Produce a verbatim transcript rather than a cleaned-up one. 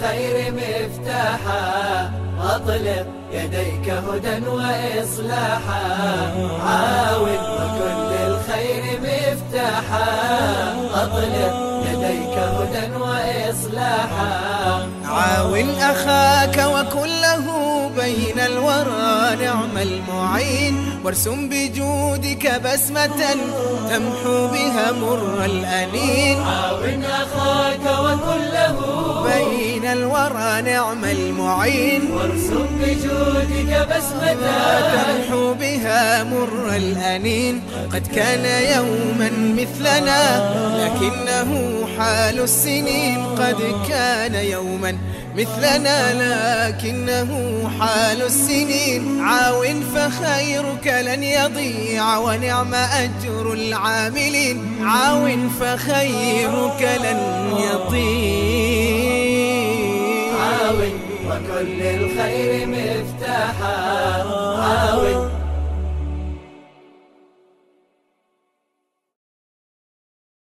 الخير مفتاحا، أطلق يديك هدى وإصلاحا. عاون وكل الخير مفتاحا، أطلق يديك هدى وإصلاحا. عاون أخاك وكله بين الورى نعم المعين، وارسم بجودك بسمة تمحو بها مر الأنين. عاون أخاك وكله بين الورى نعم المعين، وارسم بجودك بسمة تمحو بها مر الأنين. قد كان يوما مثلنا لكنه حال السنين، قد كان يوما مثلنا لكنه حال السنين. عاون فخيرك لن يضيع ونعم أجر العاملين، عاون فخيرك لن يضيع. عاون وكل الخير مفتاحا، عاون